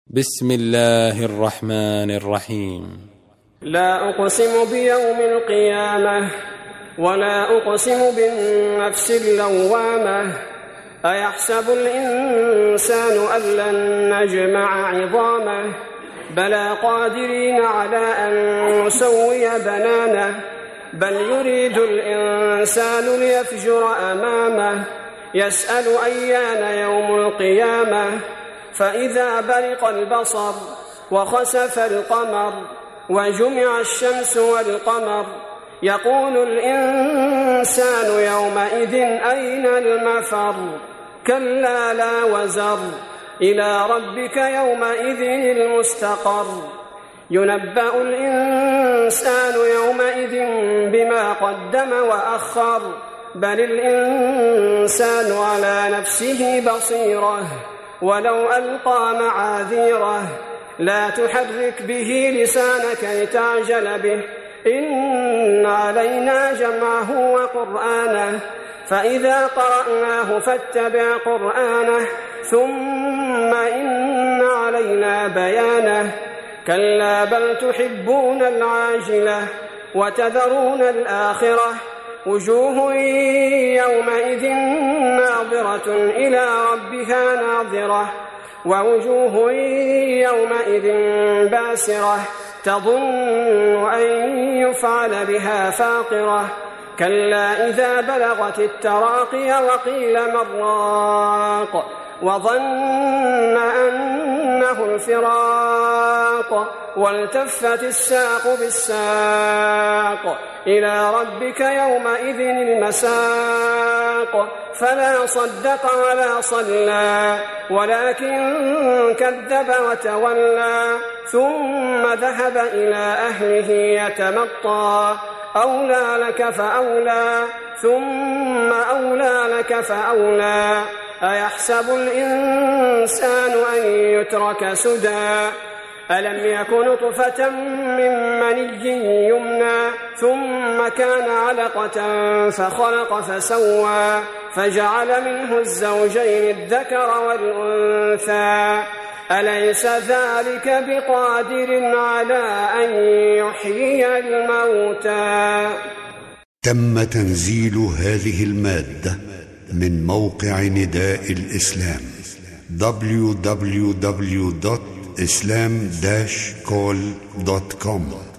بسم الله الرحمن الرحيم. لا أقسم بيوم القيامة ولا أقسم بالنفس اللوامة أيحسب الإنسان أن لن نجمع عظامه بلى قادرين على أن نسوي بنانه بل يريد الإنسان ليفجر أمامه يسأل أيان يوم القيامة فإذا برق البصر وخسف القمر وجمع الشمس والقمر يقول الإنسان يومئذ أين المفر كلا لا وزر إلى ربك يومئذ المستقر ينبأ الإنسان يومئذ بما قدم وأخر بل الإنسان على نفسه بصيرة ولو ألقى معاذيره لا تحرك به لسانك لتعجل به إن علينا جمعه وقرآنه فإذا قرأناه فاتبع قرآنه ثم إن علينا بيانه كلا بل تحبون العاجلة وتذرون الآخرة وجوه يومئذ ناظرة إلى ربها ناظرة ووجوه يومئذ باسرة تظن أن يفعل بها فاقرة كلا إذا بلغت التراقي وقيل من راق وظن أنه الفراق والتفت الساق بالساق إلى ربك يومئذ المساق فلا صدق ولا صلى ولكن كذب وتولى ثم ذهب إلى أهله يتمطى أولى لك فأولى ثم أولى لك فأولى أيحسب الإنسان أن يترك سدى ألم يك نطفة من مني يمنى ثم كان علقة فخلق فسوى فجعل منه الزوجين الذكر والأنثى أليس ذلك بقادر على أن يحيي الموتى. تم تنزيل هذه المادة من موقع نداء الإسلام www.islam-call.com